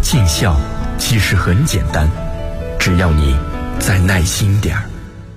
尽孝其实很简单，只要你再耐心点儿。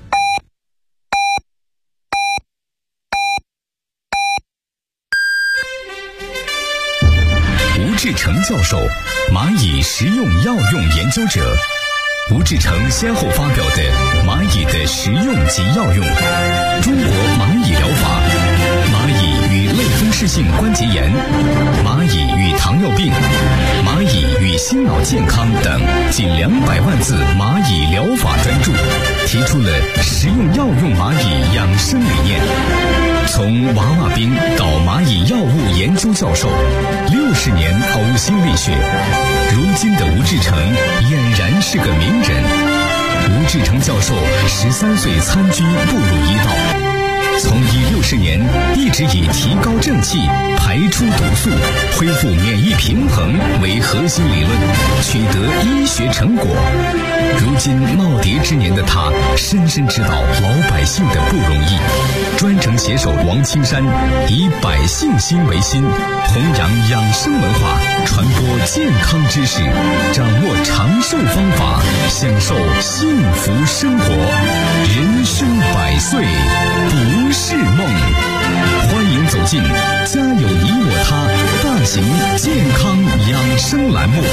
吴志成教授，蚂蚁食用药用研究者。吴志成先后发表的《蚂蚁的食用及药用》《中国蚂蚁疗法》《蚂蚁与类风湿性关节炎》《蚂蚁与糖尿病》《蚂蚁与心脑健康》等近200万字蚂蚁疗法专著，提出了食用药用蚂蚁养生理念。从娃娃兵到蚂蚁药物研究教授，60年呕心沥血，如今的吴志成俨然是个名人。吴志成教授13岁参军步入医道，从医60年一直以提高正气、排出毒素、恢复免疫平衡为核心理论，取得医学成果。如今耄耋之年的他，深深知道老百姓的不容易，专程携手王青山，以百姓心为心，弘扬养生文化，传播健康知识，掌握长寿方法，享受幸福生活。人生100岁不是梦。欢迎走进家有你我他大型健康养生栏目。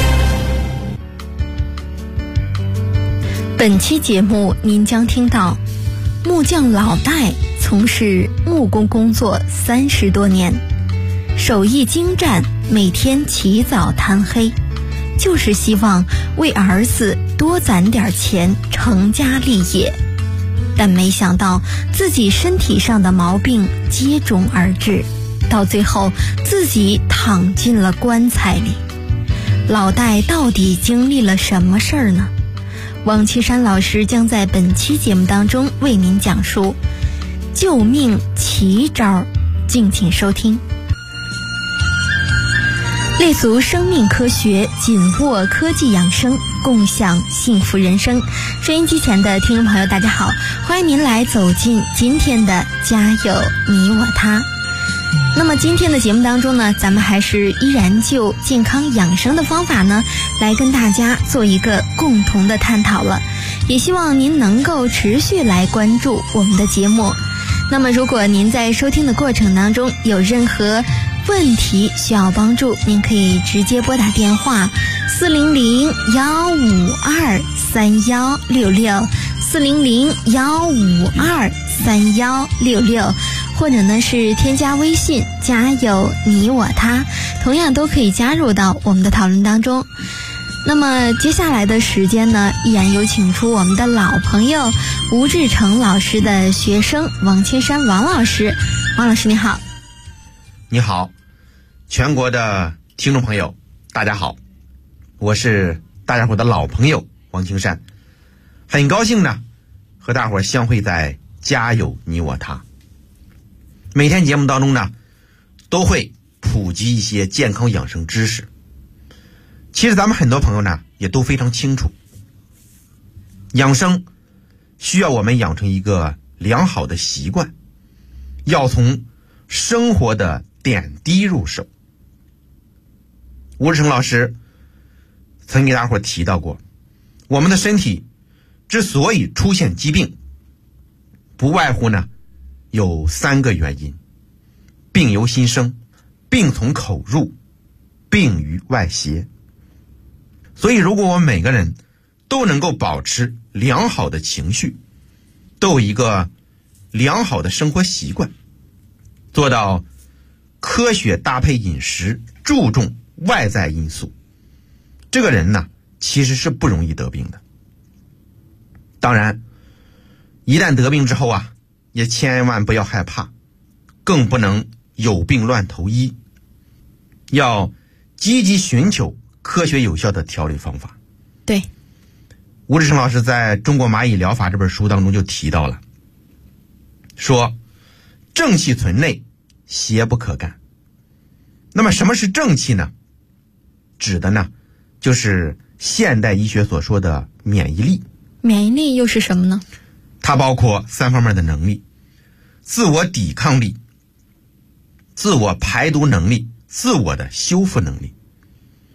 本期节目您将听到木匠老戴从事木工工作30多年，手艺精湛，每天起早贪黑，就是希望为儿子多攒点钱成家立业。但没想到自己身体上的毛病接踵而至，到最后自己躺进了棺材里。老戴到底经历了什么事儿呢？王岐山老师将在本期节目当中为您讲述救命奇招，敬请收听。立足生命科学，紧握科技养生，共享幸福人生。收音机前的听众朋友大家好，欢迎您来走进今天的家有你我他。那么今天的节目当中呢，咱们还是依然就健康养生的方法呢来跟大家做一个共同的探讨了，也希望您能够持续来关注我们的节目。那么如果您在收听的过程当中有任何问题需要帮助，您可以直接拨打电话400-152-3166 400-152-3166，或者呢是添加微信家有你我他，同样都可以加入到我们的讨论当中。那么接下来的时间呢，依然有请出我们的老朋友吴志成老师的学生王青山王老师。王老师你好。 你好，全国的听众朋友大家好，我是大家伙的老朋友王青山，很高兴呢和大伙相会在家有你我他。每天节目当中呢都会普及一些健康养生知识。其实咱们很多朋友呢也都非常清楚，养生需要我们养成一个良好的习惯，要从生活的点滴入手。吴志成老师曾给大伙提到过，我们的身体之所以出现疾病，不外乎呢有3个原因：病由心生，病从口入，病于外邪。所以如果我们每个人都能够保持良好的情绪，都有一个良好的生活习惯，做到科学搭配饮食，注重外在因素，这个人呢其实是不容易得病的。当然一旦得病之后啊，也千万不要害怕，更不能有病乱投医，要积极寻求科学有效的调理方法。 对， 吴志成老师在中国蚂蚁疗法这本书当中就提到了，说正气存内，邪不可干。那么什么是正气呢？指的呢就是现代医学所说的免疫力。 免疫力又是什么呢？ 它包括3方面的能力：自我抵抗力、自我排毒能力、自我的修复能力。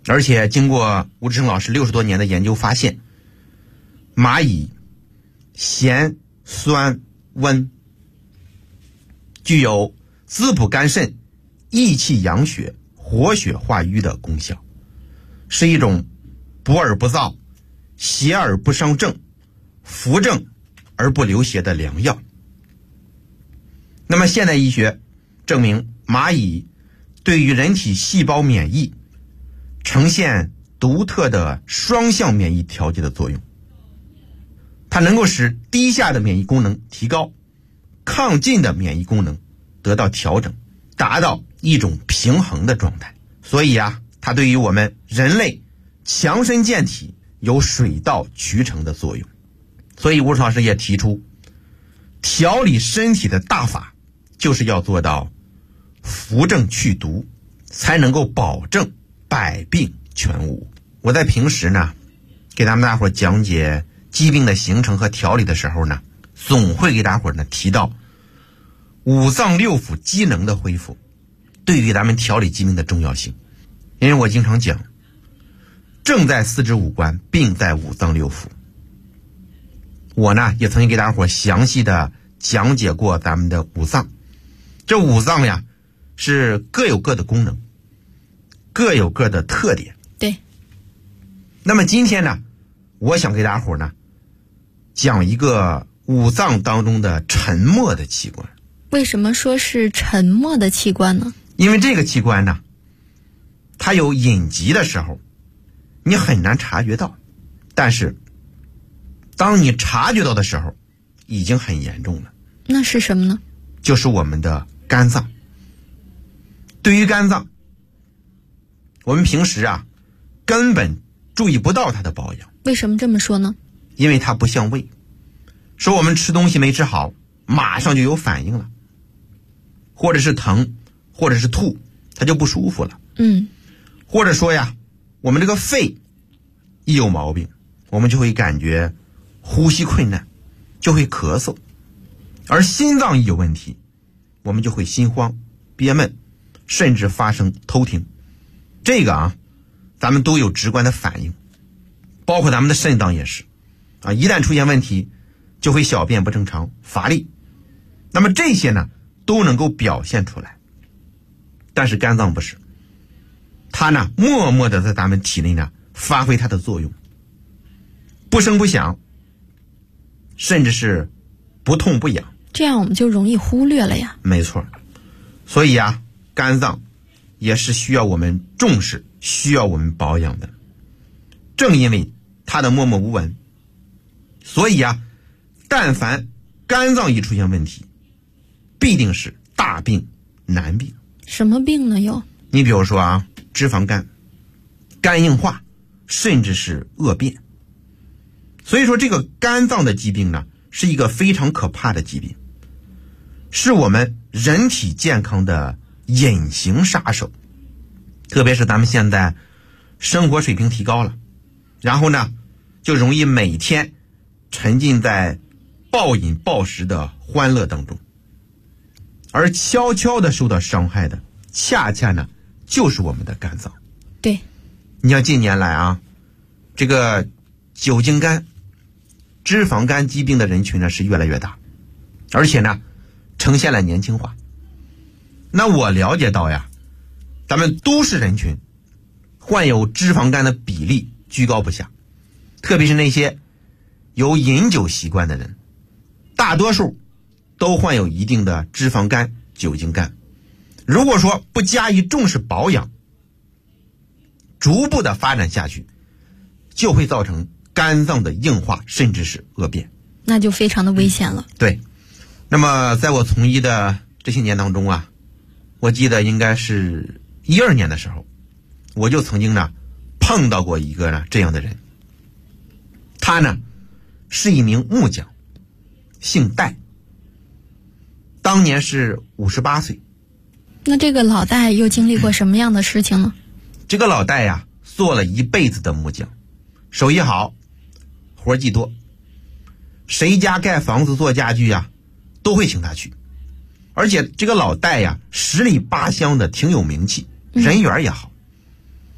而且经过吴志胜老师60多年的研究发现，蚂蚁咸、酸、温，具有滋补肝肾、益气养血、活血化瘀的功效，是一种补而不燥、邪而不伤正、扶正而不流邪的良药。那么现代医学证明，蚂蚁对于人体细胞免疫呈现独特的双向免疫调节的作用，它能够使低下的免疫功能提高，亢进的免疫功能得到调整，达到一种平衡的状态。所以它对于我们人类强身健体有水到渠成的作用。所以吴老师也提出，调理身体的大法就是要做到扶正祛毒，才能够保证百病全无。我在平时呢，给咱们大伙讲解疾病的形成和调理的时候呢，总会给大伙呢提到五脏六腑机能的恢复对于咱们调理疾病的重要性。因为我经常讲，症在四肢五官，病在五脏六腑。我呢也曾经给大伙详细的讲解过咱们的五脏。这五脏呀是各有各的功能，各有各的特点。 对。 那么今天呢，我想给大伙呢讲一个五脏当中的沉默的器官。 为什么说是沉默的器官呢？ 因为这个器官呢，它有隐疾的时候，你很难察觉到，但是当你察觉到的时候，已经很严重了。 那是什么呢？ 就是我们的肝脏。对于肝脏，我们平时根本注意不到它的保养。 为什么这么说呢？ 因为它不像胃，说我们吃东西没吃好，马上就有反应了，或者是疼，或者是吐，它就不舒服了。或者说我们这个肺一有毛病，我们就会感觉呼吸困难，就会咳嗽。而心脏一有问题，我们就会心慌、憋闷，甚至发生偷听。这个咱们都有直观的反应，包括咱们的肾脏也是一旦出现问题，就会小便不正常、乏力。那么这些呢都能够表现出来。但是肝脏不是，它呢默默的在咱们体内呢发挥它的作用，不声不响，甚至是不痛不痒， 这样我们就容易忽略了呀。 没错。所以肝脏也是需要我们重视，需要我们保养的。正因为它的默默无闻，所以但凡肝脏一出现问题，必定是大病难病。 什么病呢？ 你比如说脂肪肝、肝硬化，甚至是恶变。所以说这个肝脏的疾病呢，是一个非常可怕的疾病，是我们人体健康的隐形杀手。特别是咱们现在生活水平提高了，然后呢就容易每天沉浸在暴饮暴食的欢乐当中，而悄悄的受到伤害的恰恰呢就是我们的肝脏。 对。 你像近年来这个酒精肝、脂肪肝疾病的人群呢是越来越大，而且呢呈现了年轻化。那我了解到咱们都市人群患有脂肪肝的比例居高不下，特别是那些有饮酒习惯的人，大多数都患有一定的脂肪肝、酒精肝。如果说不加以重视保养，逐步的发展下去，就会造成肝脏的硬化，甚至是恶变， 那就非常的危险了。 对。那么在我从医的这些年当中我记得应该是12年的时候，我就曾经呢碰到过一个这样的人。他呢是一名木匠，姓戴，当年是58岁。 那这个老戴又经历过什么样的事情呢？ 这个老戴做了一辈子的木匠，手艺好，活计多，谁家盖房子做家具都会请他去。而且这个老戴十里八乡的挺有名气，人缘也好。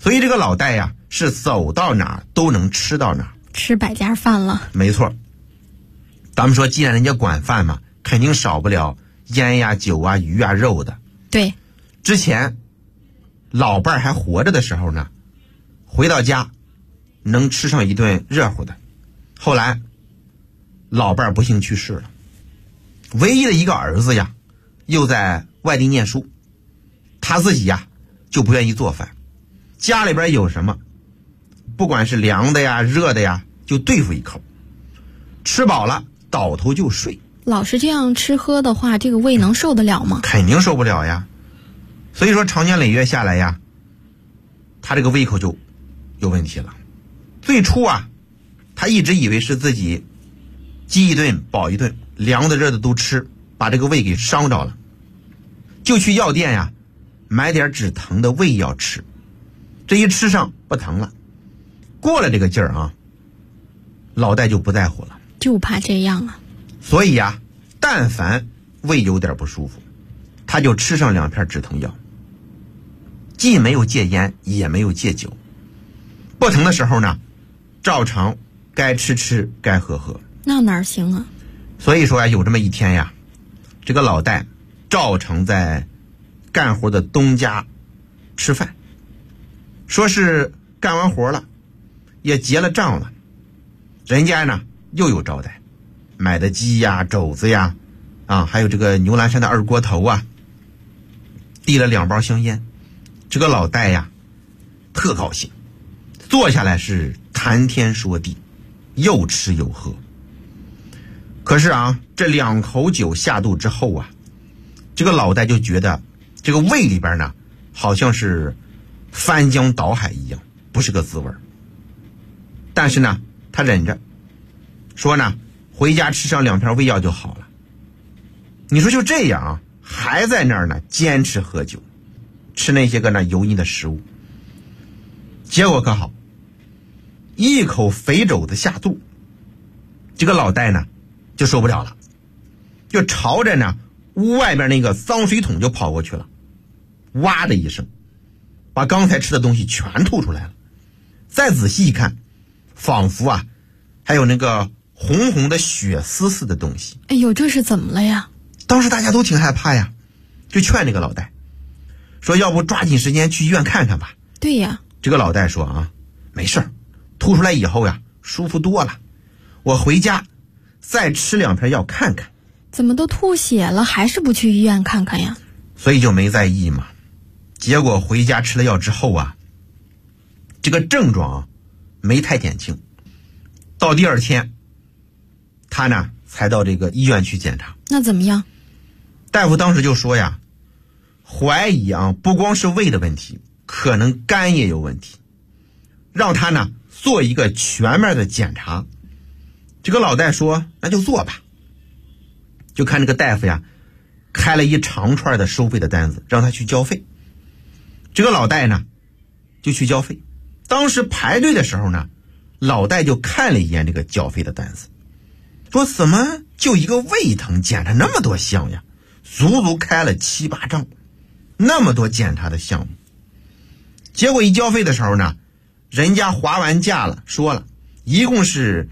所以这个老戴呀，是走到哪儿都能吃到哪儿， 吃百家饭了。 没错。咱们说，既然人家管饭嘛，肯定少不了烟呀、酒啊、鱼啊、肉的。 对， 之前老伴儿还活着的时候呢，回到家能吃上一顿热乎的。后来老伴儿不幸去世了，唯一的一个儿子呀，又在外地念书，他自己呀就不愿意做饭，家里边有什么，不管是凉的呀、热的呀，就对付一口，吃饱了倒头就睡。 老是这样吃喝的话，这个胃能受得了吗？ 肯定受不了呀。所以说长年累月下来呀，他这个胃口就有问题了。最初啊，他一直以为是自己饥一顿饱一顿，凉的热的都吃，把这个胃给伤着了，就去药店呀买点止疼的胃药吃。这一吃上不疼了，过了这个劲儿啊，老戴就不在乎了， 就怕这样啊。 所以呀，但凡胃有点不舒服，他就吃上2片止疼药，既没有戒烟也没有戒酒，不疼的时候呢，照常该吃吃该喝喝。 那哪行啊？ 所以说呀，有这么一天呀，这个老戴照常在干活的东家吃饭，说是干完活了，也结了账了，人家呢又有招待，买的鸡呀、肘子呀，还有这个牛栏山的二锅头啊，递了2包香烟。这个老戴呀特高兴，坐下来是谈天说地，又吃又喝。可是啊，这2口酒下肚之后啊，这个老戴就觉得这个胃里边呢好像是翻江倒海一样，不是个滋味。但是呢他忍着，说呢回家吃上2片胃药就好了。你说就这样啊，还在那儿呢坚持喝酒，吃那些个那油腻的食物。结果可好，一口肥肘子下肚，这个老戴呢就受不了了，就朝着呢屋外边那个脏水桶就跑过去了，哇的一声把刚才吃的东西全吐出来了。再仔细一看，仿佛啊还有那个红红的血丝似的东西。 哎呦，这是怎么了呀？ 当时大家都挺害怕呀，就劝这个老戴说，要不抓紧时间去医院看看吧。 对呀。 这个老戴说啊，没事儿，吐出来以后呀舒服多了，我回家再吃2片药看看。 怎么都吐血了，还是不去医院看看呀？ 所以就没在意嘛。结果回家吃了药之后啊，这个症状啊没太减轻。到第2天，他呢才到这个医院去检查。 那怎么样？ 大夫当时就说呀，怀疑啊不光是胃的问题，可能肝也有问题，让他呢做一个全面的检查。这个老戴说那就做吧。就看这个大夫呀开了一长串的收费的单子，让他去交费。这个老戴呢就去交费。当时排队的时候呢，老戴就看了一眼这个缴费的单子，说怎么就一个胃疼检查那么多项呀，足足开了7、8张，那么多检查的项目。结果一交费的时候呢，人家划完价了，说了一共是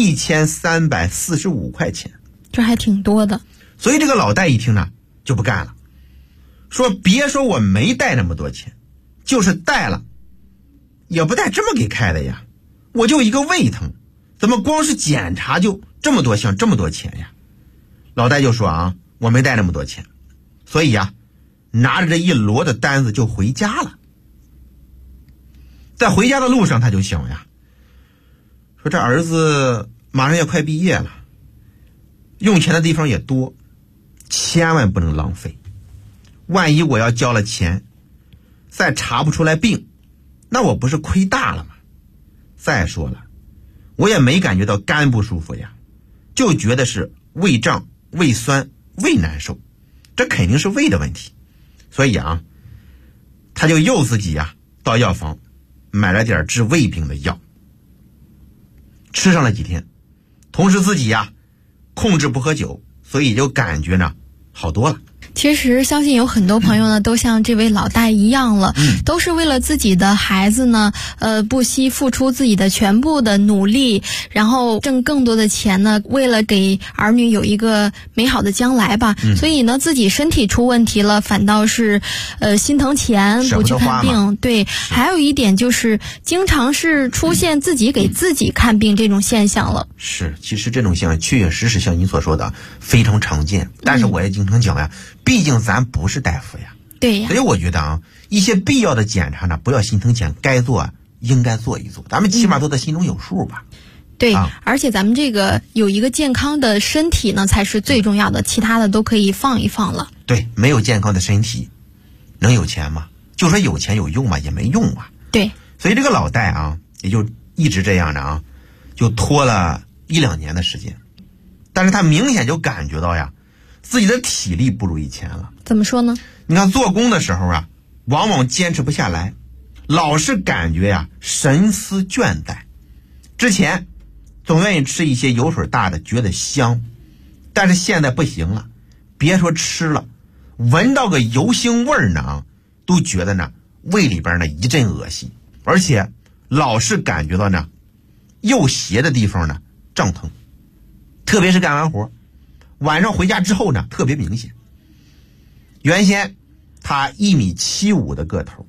1345块钱， 这还挺多的。 所以这个老戴一听呢就不干了，说别说我没带那么多钱，就是带了也不带这么给开的呀，我就一个胃疼，怎么光是检查就这么多项这么多钱呀？老戴就说啊，我没带那么多钱，所以啊拿着这一摞的单子就回家了。在回家的路上他就想呀，说这儿子马上要快毕业了，用钱的地方也多，千万不能浪费。万一我要交了钱再查不出来病，那我不是亏大了吗？再说了，我也没感觉到肝不舒服呀，就觉得是胃胀、胃酸、胃难受，这肯定是胃的问题。所以啊，他就又自己呀到药房买了点治胃病的药，吃上了几天，同时自己呀控制不喝酒，所以就感觉呢好多了。 其实相信有很多朋友呢，都像这位老大一样了，都是为了自己的孩子呢，不惜付出自己的全部的努力，然后挣更多的钱呢，为了给儿女有一个美好的将来吧。所以呢，自己身体出问题了，反倒是心疼钱，不去看病。对，还有一点就是经常是出现自己给自己看病这种现象了。 是，其实这种现象确确实实像你所说的非常常见，但是我也经常讲呀，毕竟咱不是大夫呀。 对呀。 所以我觉得啊，一些必要的检查呢，不要心疼钱，该做啊应该做一做，咱们起码都在心中有数吧。 对，而且咱们这个有一个健康的身体呢，才是最重要的，其他的都可以放一放了。 对，没有健康的身体，能有钱吗？就说有钱有用吗？也没用啊。 对， 所以这个老戴啊，也就一直这样的啊，就拖了1-2年的时间，但是他明显就感觉到呀，自己的体力不如以前了。 怎么说呢？ 你看做工的时候啊，往往坚持不下来，老是感觉呀神思倦怠。之前总愿意吃一些油水大的，觉得香，但是现在不行了，别说吃了，闻到个油腥味呢，都觉得呢胃里边呢一阵恶心，而且老是感觉到呢右胁的地方呢胀疼，特别是干完活晚上回家之后呢特别明显。原先他1.75米的个头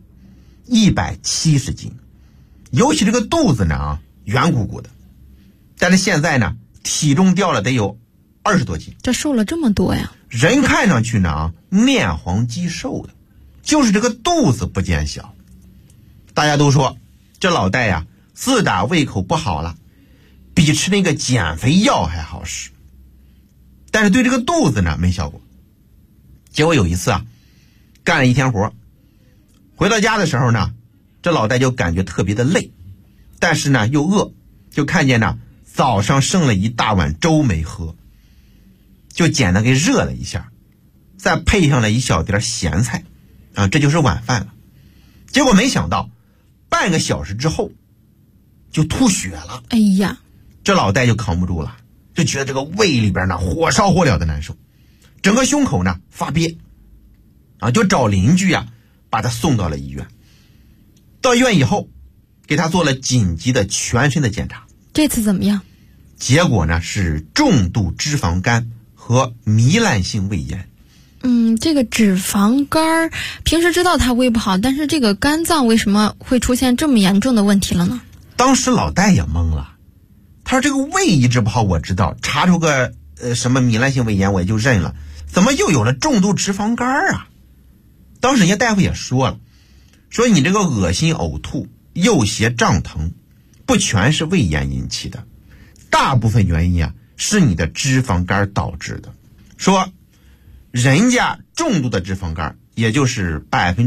，170斤，尤其这个肚子呢圆鼓鼓的，但是现在呢体重掉了得有20多斤， 这瘦了这么多呀！ 人看上去呢面黄肌瘦的，就是这个肚子不见小。大家都说这老戴呀自打胃口不好了，比吃那个减肥药还好使，但是对这个肚子呢没效果。结果有一次啊，干了一天活，回到家的时候呢，这老戴就感觉特别的累，但是呢又饿，就看见呢早上剩了一大碗粥没喝，就简单给热了一下，再配上了一小碟咸菜啊，这就是晚饭了。结果没想到半个小时之后就吐血了。 哎呀， 这老戴就扛不住了，就觉得这个胃里边呢火烧火燎的难受，整个胸口呢发憋啊，就找邻居啊把他送到了医院。到医院以后给他做了紧急的全身的检查， 这次怎么样？ 结果呢是重度脂肪肝和糜烂性胃炎。 这个脂肪肝平时知道他胃不好，但是这个肝脏为什么会出现这么严重的问题了呢？ 当时老戴也懵了，他说这个胃一直不好我知道，查出个什么糜烂性胃炎我也就认了，怎么又有了重度脂肪肝啊？当时人家大夫也说了，说你这个恶心呕吐、右胁胀疼不全是胃炎引起的，大部分原因啊是你的脂肪肝导致的。说人家重度的脂肪肝也就是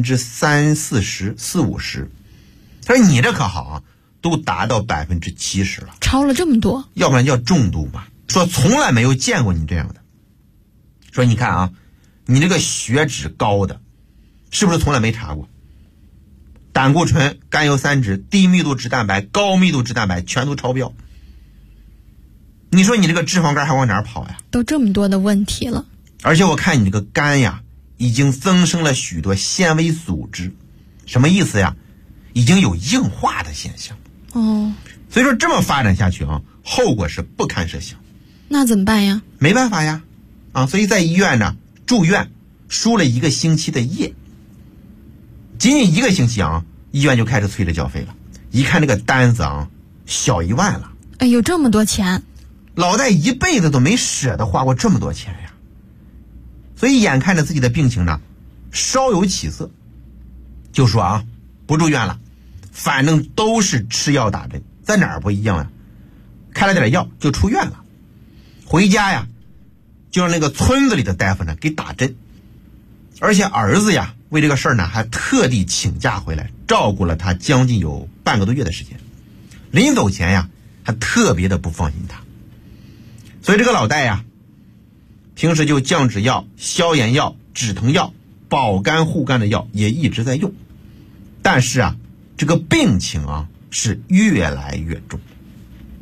30%-40%-50%，他说你这可好啊，都达到70%了， 超了这么多， 要不然叫重度嘛。说从来没有见过你这样的，说你看啊，你这个血脂高的是不是从来没查过？胆固醇、甘油三酯、低密度脂蛋白、高密度脂蛋白全都超标，你说你这个脂肪肝还往哪儿跑呀？ 都这么多的问题了。 而且我看你这个肝呀已经增生了许多纤维组织，什么意思呀？已经有硬化的现象。所以说这么发展下去啊，后果是不堪设想。 那怎么办呀？ 没办法呀，所以在医院呢住院输了1个星期的液，仅仅1个星期啊，医院就开始催着交费了。一看这个单子啊，小1万了。 哎呦，这么多钱！ 老戴一辈子都没舍得花过这么多钱呀，所以眼看着自己的病情呢稍有起色，就说啊不住院了，反正都是吃药打针，在哪儿不一样呀？开了点药就出院了，回家呀就让那个村子里的大夫呢给打针，而且儿子呀为这个事儿呢还特地请假回来照顾了他将近有半个多月的时间。临走前呀还特别的不放心他，所以这个老戴呀平时就降脂药、消炎药、止疼药、保肝护肝的药也一直在用，但是啊这个病情啊是越来越重。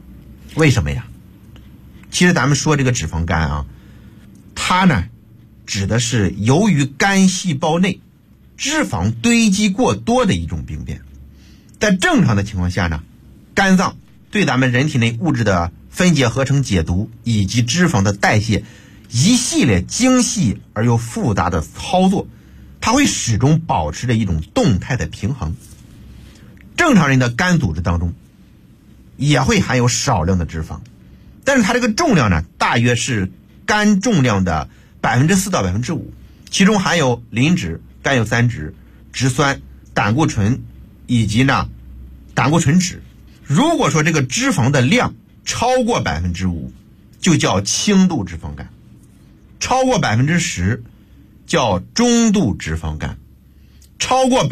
为什么呀？其实咱们说这个脂肪肝啊，它呢指的是由于肝细胞内脂肪堆积过多的一种病变。在正常的情况下呢，肝脏对咱们人体内物质的分解、合成、解毒以及脂肪的代谢一系列精细而又复杂的操作，它会始终保持着一种动态的平衡。正常人的肝组织当中也会含有少量的脂肪，但是它这个重量呢，大约是肝重量的4%到5%，其中含有磷脂、甘油三酯、植酸、胆固醇以及胆固醇酯。如果说这个脂肪的量超过5%，就叫轻度脂肪肝；超过10%叫中度脂肪肝；超过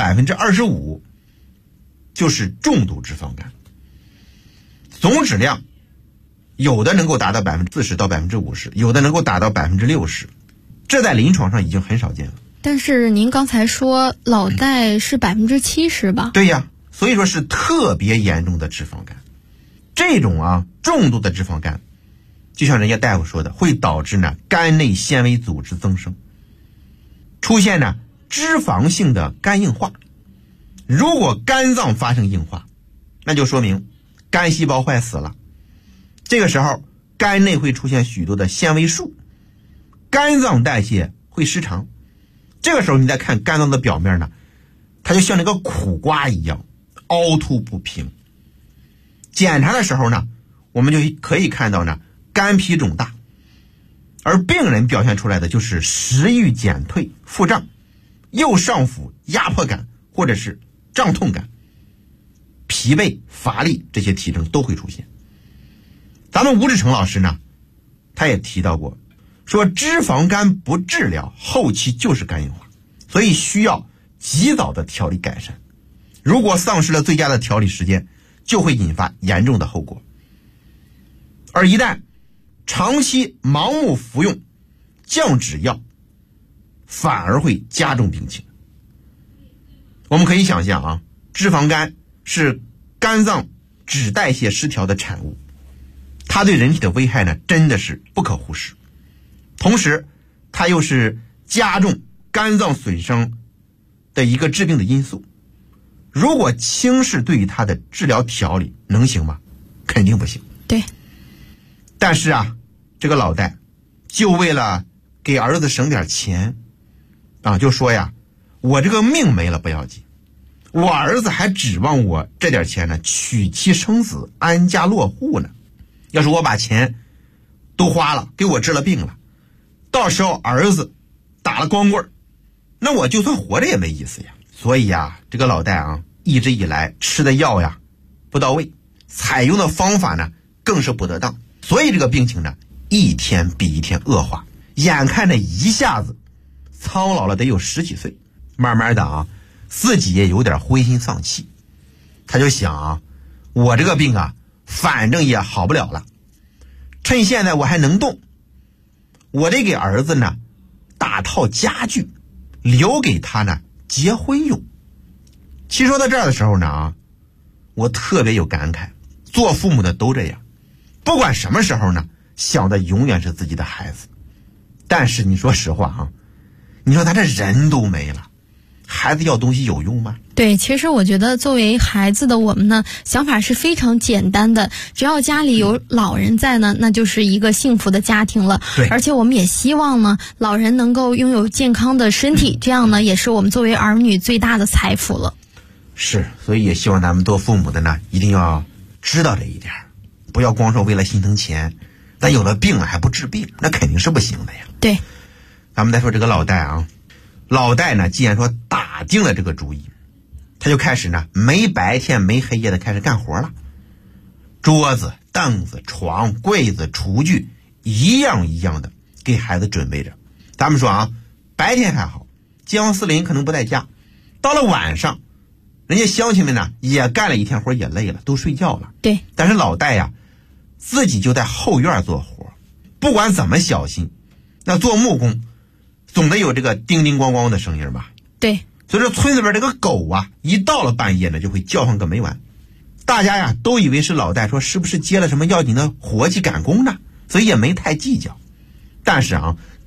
25%就是重度脂肪肝。总质量有的能够达到40%到50%，有的能够达到60%，这在临床上已经很少见了。 但是您刚才说老戴是70%吧？ 对呀，所以说是特别严重的脂肪肝。这种重度的脂肪肝，就像人家大夫说的，会导致肝内纤维组织增生，出现脂肪性的肝硬化。如果肝脏发生硬化，那就说明肝细胞坏死了。这个时候肝内会出现许多的纤维束，肝脏代谢会失常。这个时候你再看肝脏的表面呢，它就像那个苦瓜一样凹凸不平。检查的时候呢，我们就可以看到肝脾肿大，而病人表现出来的就是食欲减退、腹胀、右上腹压迫感或者是胀痛感、疲惫、乏力，这些体征都会出现。咱们吴志成老师呢，他也提到过，说脂肪肝不治疗，后期就是肝硬化，所以需要及早的调理改善。如果丧失了最佳的调理时间，就会引发严重的后果。而一旦长期盲目服用降脂药，反而会加重病情。我们可以想象脂肪肝是肝脏脂代谢失调的产物，它对人体的危害真的是不可忽视。同时它又是加重肝脏损伤的一个致病的因素。如果轻视对于它的治疗调理，能行吗？肯定不行。 对。 但是这个老戴就为了给儿子省点钱就说我这个命没了不要紧，我儿子还指望我这点钱娶妻生子、安家落户呢。要是我把钱都花了，给我治了病了，到时候儿子打了光棍，那我就算活着也没意思呀。所以这个老戴一直以来吃的药不到位，采用的方法更是不得当，所以这个病情一天比一天恶化，眼看着一下子苍老了得有10几岁。慢慢的自己也有点灰心丧气，他就想我这个病反正也好不了了，趁现在我还能动，我得给儿子打套家具，留给他结婚用。其实说到这儿的时候我特别有感慨，做父母的都这样，不管什么时候想的永远是自己的孩子。但是你说实话你说他这人都没了，孩子要东西有用吗？ 对，其实我觉得作为孩子的我们呢，想法是非常简单的，只要家里有老人在呢，那就是一个幸福的家庭了。 对， 而且我们也希望呢，老人能够拥有健康的身体，这样呢，也是我们作为儿女最大的财富了。 是，所以也希望咱们做父母的一定要知道这一点，不要光说为了心疼钱，咱有了病了还不治病，那肯定是不行的呀。 对， 咱们再说这个老戴老戴既然说打定了这个主意，他就开始没白天没黑夜的开始干活了。桌子、凳子、床、柜子、厨具一样一样的给孩子准备着。咱们说白天还好，街坊四邻可能不在家，到了晚上人家乡亲们也干了一天活，也累了，都睡觉了。 对， 但是老戴自己就在后院做活，不管怎么小心，那做木工总得有这个叮叮咣咣的声音吧。 对， 所以说村子边这个狗一到了半夜就会叫唤个没完。大家都以为是老戴说是不是接了什么要紧的活计赶工呢，所以也没太计较。但是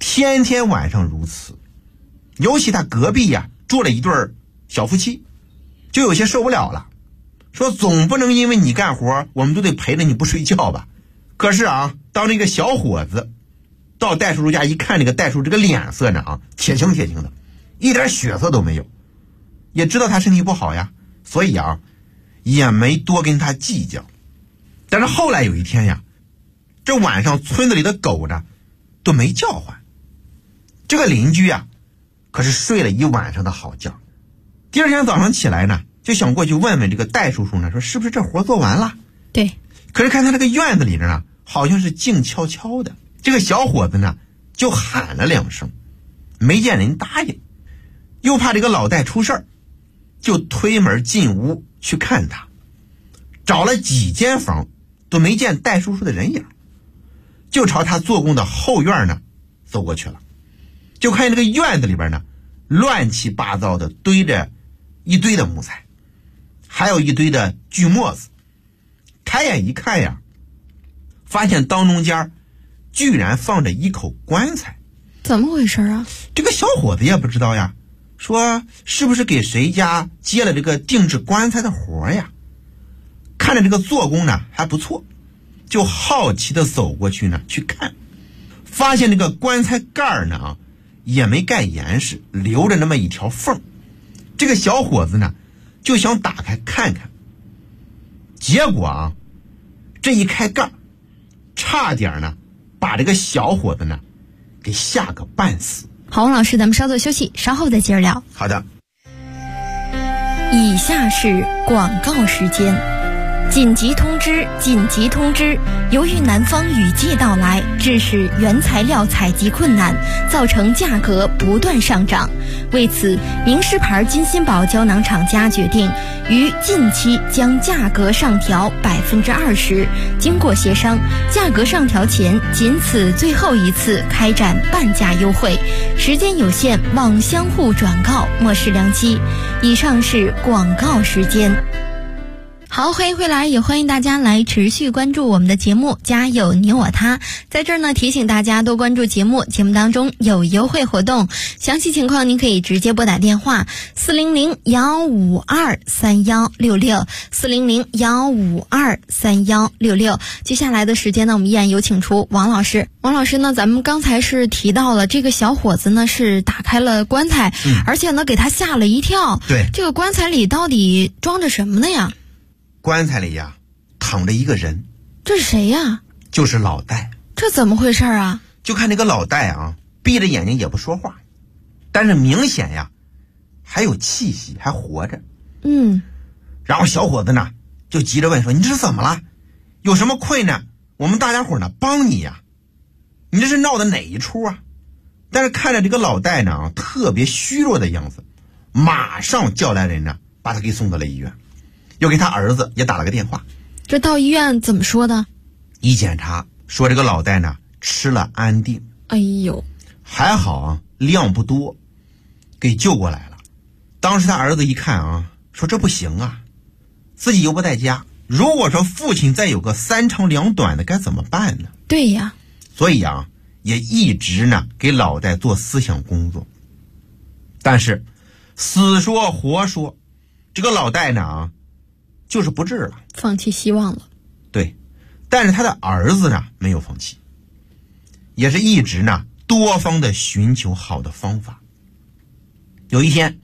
天天晚上如此。尤其他隔壁呀住了一对小夫妻，就有些受不了了，说总不能因为你干活我们都得陪着你不睡觉吧。可是啊，当这个小伙子到戴叔叔家一看，这个戴叔这个脸色呢铁青铁青的，一点血色都没有，也知道他身体不好呀，所以啊也没多跟他计较。但是后来有一天呀，这晚上村子里的狗呢都没叫唤，这个邻居啊可是睡了一晚上的好觉。第二天早上起来呢，就想过去问问这个戴叔叔呢，说是不是这活做完了。 对， 可是看他这个院子里呢好像是静悄悄的，这个小伙子呢就喊了2声，没见人答应，又怕这个老戴出事儿，就推门进屋去看他，找了几间房都没见戴叔叔的人影，就朝他做工的后院呢走过去了。就看见这个院子里边呢乱七八糟的堆着一堆的木材，还有一堆的锯末子。抬眼一看呀，发现当中间居然放着一口棺材。 怎么回事啊？ 这个小伙子也不知道呀，说是不是给谁家接了这个定制棺材的活呀。看着这个做工呢还不错，就好奇的走过去呢去看，发现这个棺材盖呢也没盖严实，留着那么一条缝。这个小伙子呢就想打开看看，结果这一开盖，差点呢把这个小伙子呢给吓个半死。 好，王老师，咱们稍作休息，稍后再接着聊。 好的。 以下是广告时间。紧急通知！紧急通知！由于南方雨季到来，致使原材料采集困难，造成价格不断上涨。为此，名仕牌金鑫宝胶囊厂家决定于近期将价格上调20%。经过协商，价格上调前仅此最后一次开展半价优惠，时间有限，望相互转告，莫视良机。以上是广告时间。好，欢迎回来，也欢迎大家来持续关注我们的节目，家有你我他。在这儿呢，提醒大家多关注节目，节目当中有优惠活动，详细情况您可以直接拨打电话400-152-3166 400-152-3166。接下来的时间呢，我们依然有请出王老师。王老师呢，咱们刚才是提到了这个小伙子呢是打开了棺材，而且呢给他吓了一跳。 对， 这个棺材里到底装着什么呢呀？ 棺材里呀躺着一个人。 这是谁呀？ 就是老戴。 这怎么回事啊？ 就看这个老戴闭着眼睛也不说话，但是明显呀还有气息，还活着。然后小伙子呢就急着问说，你这是怎么了？有什么困难我们大家伙呢帮你呀，你这是闹的哪一出啊？但是看着这个老戴呢特别虚弱的样子，马上叫来人呢把他给送到了医院，又给他儿子也打了个电话。 这到医院怎么说的？ 一检查说这个老戴呢吃了安定。 哎呦， 还好量不多，给救过来了。当时他儿子一看说这不行啊，自己又不在家，如果说父亲再有个3长2短的该怎么办呢？ 对呀， 所以也一直呢给老戴做思想工作。但是死说活说，这个老戴呢就是不治了， 放弃希望了。 对，但是他的儿子呢没有放弃，也是一直呢多方的寻求好的方法。有一天